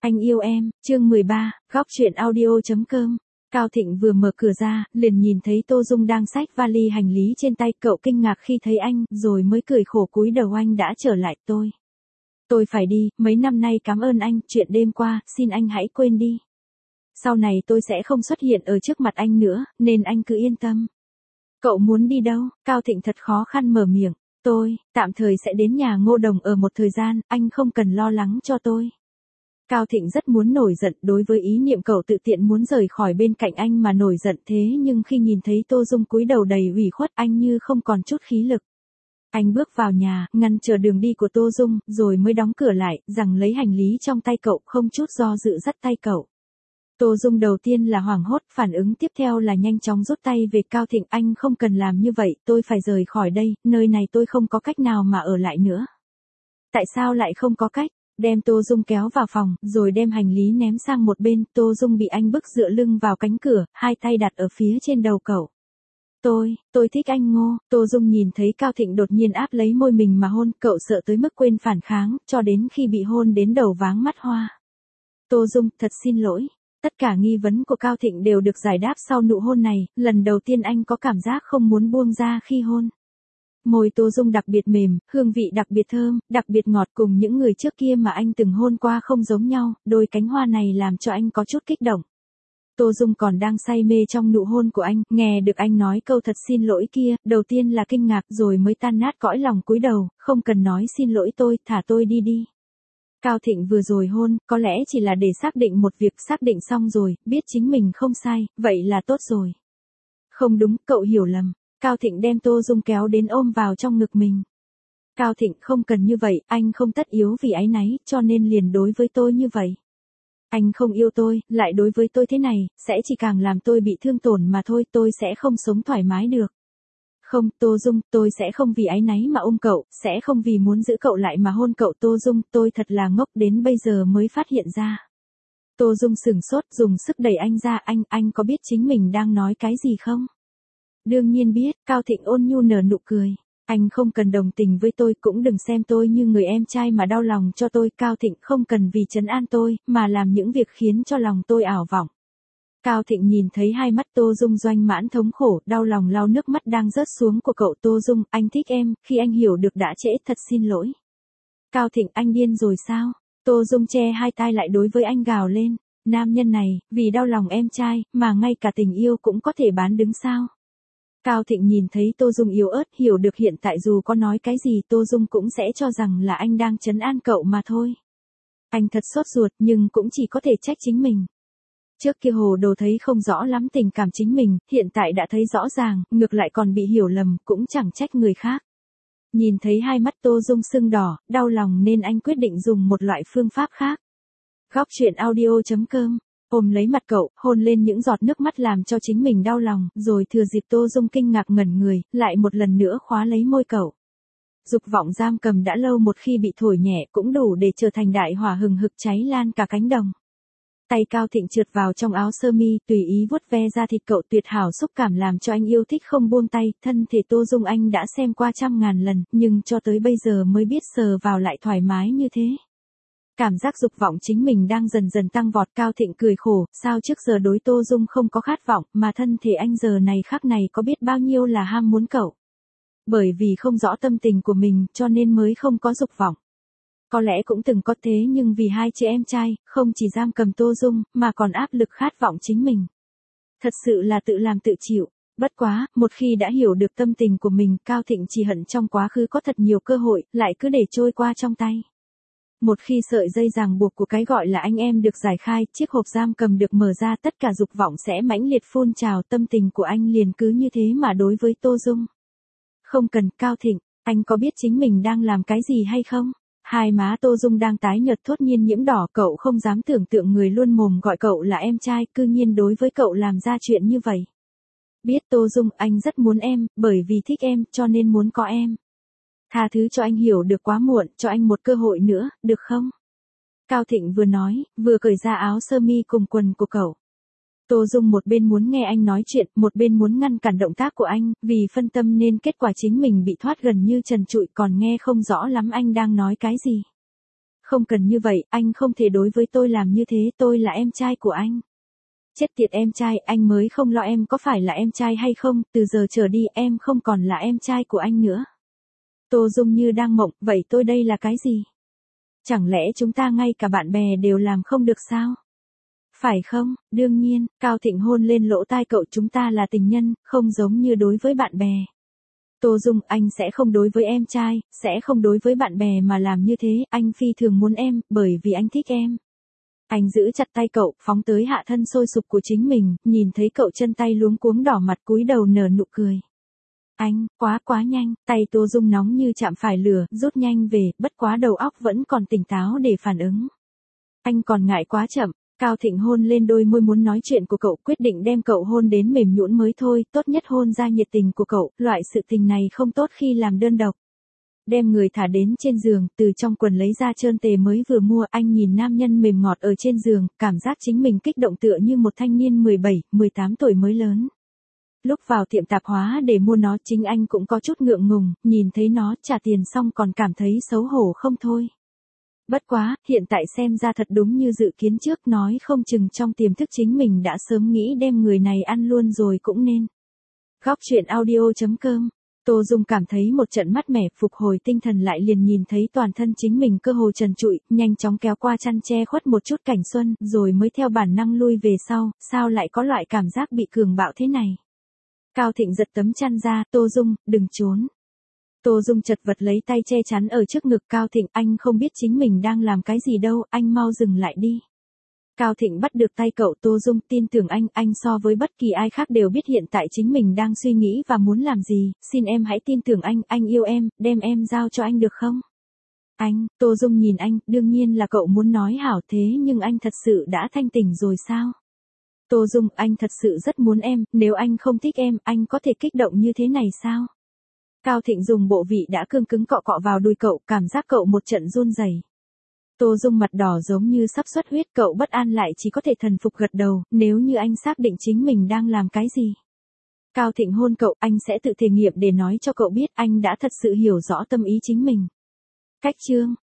Anh yêu em, chương 13, góc truyện audio.com. Cao Thịnh vừa mở cửa ra, liền nhìn thấy Tô Dung đang xách vali hành lý trên tay, cậu kinh ngạc khi thấy anh, rồi mới cười khổ cúi đầu. Anh đã trở lại. Tôi phải đi, mấy năm nay cảm ơn anh, chuyện đêm qua, xin anh hãy quên đi. Sau này tôi sẽ không xuất hiện ở trước mặt anh nữa, nên anh cứ yên tâm. Cậu muốn đi đâu? Cao Thịnh thật khó khăn mở miệng. Tôi, tạm thời sẽ đến nhà Ngô Đồng ở một thời gian, anh không cần lo lắng cho tôi. Cao Thịnh rất muốn nổi giận đối với ý niệm cậu tự tiện muốn rời khỏi bên cạnh anh mà nổi giận, thế nhưng khi nhìn thấy Tô Dung cúi đầu đầy ủy khuất, anh như không còn chút khí lực. Anh bước vào nhà, ngăn trở đường đi của Tô Dung, rồi mới đóng cửa lại, giằng lấy hành lý trong tay cậu, không chút do dự dắt tay cậu. Tô Dung đầu tiên là hoảng hốt, phản ứng tiếp theo là nhanh chóng rút tay về. Cao Thịnh, anh không cần làm như vậy, tôi phải rời khỏi đây, nơi này tôi không có cách nào mà ở lại nữa. Tại sao lại không có cách? Đem Tô Dung kéo vào phòng, rồi đem hành lý ném sang một bên. Tô Dung bị anh bức dựa lưng vào cánh cửa, hai tay đặt ở phía trên đầu cậu. Tôi thích anh Ngô. Tô Dung nhìn thấy Cao Thịnh đột nhiên áp lấy môi mình mà hôn, cậu sợ tới mức quên phản kháng, cho đến khi bị hôn đến đầu váng mắt hoa. Tô Dung, thật xin lỗi. Tất cả nghi vấn của Cao Thịnh đều được giải đáp sau nụ hôn này, lần đầu tiên anh có cảm giác không muốn buông ra khi hôn. Môi Tô Dung đặc biệt mềm, hương vị đặc biệt thơm, đặc biệt ngọt, cùng những người trước kia mà anh từng hôn qua không giống nhau, đôi cánh hoa này làm cho anh có chút kích động. Tô Dung còn đang say mê trong nụ hôn của anh, nghe được anh nói câu thật xin lỗi kia, đầu tiên là kinh ngạc rồi mới tan nát cõi lòng cúi đầu, không cần nói xin lỗi tôi, thả tôi đi đi. Cao Thịnh vừa rồi hôn, có lẽ chỉ là để xác định một việc, xác định xong rồi, biết chính mình không sai, vậy là tốt rồi. Không đúng, cậu hiểu lầm. Cao Thịnh đem Tô Dung kéo đến ôm vào trong ngực mình. Cao Thịnh, không cần như vậy, anh không tất yếu vì áy náy, cho nên liền đối với tôi như vậy. Anh không yêu tôi, lại đối với tôi thế này, sẽ chỉ càng làm tôi bị thương tổn mà thôi, tôi sẽ không sống thoải mái được. Không, Tô Dung, tôi sẽ không vì áy náy mà ôm cậu, sẽ không vì muốn giữ cậu lại mà hôn cậu. Tô Dung, tôi thật là ngốc, đến bây giờ mới phát hiện ra. Tô Dung sửng sốt, dùng sức đẩy anh ra. Anh có biết chính mình đang nói cái gì không? Đương nhiên biết. Cao Thịnh ôn nhu nở nụ cười. Anh không cần đồng tình với tôi, cũng đừng xem tôi như người em trai mà đau lòng cho tôi. Cao Thịnh không cần vì trấn an tôi, mà làm những việc khiến cho lòng tôi ảo vọng. Cao Thịnh nhìn thấy hai mắt Tô Dung doanh mãn thống khổ, đau lòng lau nước mắt đang rớt xuống của cậu. Tô Dung, anh thích em, khi anh hiểu được đã trễ, thật xin lỗi. Cao Thịnh, anh điên rồi sao? Tô Dung che hai tai lại đối với anh gào lên. Nam nhân này, vì đau lòng em trai, mà ngay cả tình yêu cũng có thể bán đứng sao? Cao Thịnh nhìn thấy Tô Dung yếu ớt, hiểu được hiện tại dù có nói cái gì Tô Dung cũng sẽ cho rằng là anh đang trấn an cậu mà thôi. Anh thật sốt ruột, nhưng cũng chỉ có thể trách chính mình. Trước kia hồ đồ thấy không rõ lắm tình cảm chính mình, hiện tại đã thấy rõ ràng, ngược lại còn bị hiểu lầm, cũng chẳng trách người khác. Nhìn thấy hai mắt Tô Dung sưng đỏ, đau lòng nên anh quyết định dùng một loại phương pháp khác. Góc truyện audio.com. Ôm lấy mặt cậu, hôn lên những giọt nước mắt làm cho chính mình đau lòng, rồi thừa dịp Tô Dung kinh ngạc ngẩn người, lại một lần nữa khóa lấy môi cậu. Dục vọng giam cầm đã lâu một khi bị thổi nhẹ cũng đủ để trở thành đại hỏa hừng hực cháy lan cả cánh đồng. Tay Cao Thịnh trượt vào trong áo sơ mi, tùy ý vuốt ve da thịt cậu, tuyệt hảo xúc cảm làm cho anh yêu thích không buông tay. Thân thể Tô Dung anh đã xem qua trăm ngàn lần, nhưng cho tới bây giờ mới biết sờ vào lại thoải mái như thế. Cảm giác dục vọng chính mình đang dần dần tăng vọt. Cao Thịnh cười khổ, sao trước giờ đối Tô Dung không có khát vọng, mà thân thể anh giờ này khắc này có biết bao nhiêu là ham muốn cậu. Bởi vì không rõ tâm tình của mình, cho nên mới không có dục vọng. Có lẽ cũng từng có thế, nhưng vì hai chị em trai, không chỉ giam cầm Tô Dung, mà còn áp lực khát vọng chính mình. Thật sự là tự làm tự chịu. Bất quá, một khi đã hiểu được tâm tình của mình, Cao Thịnh chỉ hận trong quá khứ có thật nhiều cơ hội, lại cứ để trôi qua trong tay. Một khi sợi dây ràng buộc của cái gọi là anh em được giải khai, chiếc hộp giam cầm được mở ra, tất cả dục vọng sẽ mãnh liệt phun trào. Tâm tình của anh liền cứ như thế mà đối với Tô Dung. Không cần. Cao Thịnh, anh có biết chính mình đang làm cái gì hay không? Hai má Tô Dung đang tái nhợt thốt nhiên nhiễm đỏ, cậu không dám tưởng tượng người luôn mồm gọi cậu là em trai, cư nhiên đối với cậu làm ra chuyện như vậy. Biết Tô Dung, anh rất muốn em, bởi vì thích em, cho nên muốn có em. Tha thứ cho anh, hiểu được quá muộn, cho anh một cơ hội nữa, được không? Cao Thịnh vừa nói, vừa cởi ra áo sơ mi cùng quần của cậu. Tô Dung một bên muốn nghe anh nói chuyện, một bên muốn ngăn cản động tác của anh, vì phân tâm nên kết quả chính mình bị thoát gần như trần trụi, còn nghe không rõ lắm anh đang nói cái gì. không cần như vậy, anh không thể đối với tôi làm như thế, tôi là em trai của anh. Chết tiệt em trai, anh mới không lo em có phải là em trai hay không, từ giờ trở đi em không còn là em trai của anh nữa. Tô Dung như đang mộng, vậy tôi đây là cái gì? Chẳng lẽ chúng ta ngay cả bạn bè đều làm không được sao? Phải không? Đương nhiên, Cao Thịnh hôn lên lỗ tai cậu, chúng ta là tình nhân, không giống như đối với bạn bè. Tô Dung, anh sẽ không đối với em trai, sẽ không đối với bạn bè mà làm như thế, anh phi thường muốn em, bởi vì anh thích em. Anh giữ chặt tay cậu, phóng tới hạ thân sôi sục của chính mình, nhìn thấy cậu chân tay luống cuống đỏ mặt cúi đầu nở nụ cười. Anh, quá nhanh, tay Tô Dung nóng như chạm phải lửa, rút nhanh về, bất quá đầu óc vẫn còn tỉnh táo để phản ứng. Anh còn ngại quá chậm. Cao Thịnh hôn lên đôi môi muốn nói chuyện của cậu, quyết định đem cậu hôn đến mềm nhũn mới thôi, tốt nhất hôn ra nhiệt tình của cậu, loại sự tình này không tốt khi làm đơn độc. Đem người thả đến trên giường, từ trong quần lấy ra trơn tề mới vừa mua, anh nhìn nam nhân mềm ngọt ở trên giường, cảm giác chính mình kích động tựa như một thanh niên 17, 18 tuổi mới lớn. Lúc vào tiệm tạp hóa để mua nó, chính anh cũng có chút ngượng ngùng, nhìn thấy nó trả tiền xong còn cảm thấy xấu hổ không thôi. Bất quá, hiện tại xem ra thật đúng như dự kiến trước, nói không chừng trong tiềm thức chính mình đã sớm nghĩ đem người này ăn luôn rồi cũng nên. Góc truyện audio.com. Tô Dung cảm thấy một trận mát mẻ, phục hồi tinh thần lại liền nhìn thấy toàn thân chính mình cơ hồ trần trụi, nhanh chóng kéo qua chăn che khuất một chút cảnh xuân, rồi mới theo bản năng lui về sau, sao lại có loại cảm giác bị cường bạo thế này. Cao Thịnh giật tấm chăn ra, Tô Dung, đừng trốn. Tô Dung chật vật lấy tay che chắn ở trước ngực Cao Thịnh, anh không biết chính mình đang làm cái gì đâu, anh mau dừng lại đi. Cao Thịnh bắt được tay cậu, Tô Dung, tin tưởng anh so với bất kỳ ai khác đều biết hiện tại chính mình đang suy nghĩ và muốn làm gì, xin em hãy tin tưởng anh yêu em, đem em giao cho anh được không? Anh, Tô Dung nhìn anh, đương nhiên là cậu muốn nói hảo thế nhưng anh thật sự đã thanh tỉnh rồi sao? Tô Dung, anh thật sự rất muốn em, nếu anh không thích em, anh có thể kích động như thế này sao? Cao Thịnh dùng bộ vị đã cương cứng cọ cọ vào đùi cậu, cảm giác cậu một trận run rẩy. Tô Dung mặt đỏ giống như sắp xuất huyết, cậu bất an lại chỉ có thể thần phục gật đầu, nếu như anh xác định chính mình đang làm cái gì. Cao Thịnh hôn cậu, anh sẽ tự thể nghiệm để nói cho cậu biết anh đã thật sự hiểu rõ tâm ý chính mình. Cách chương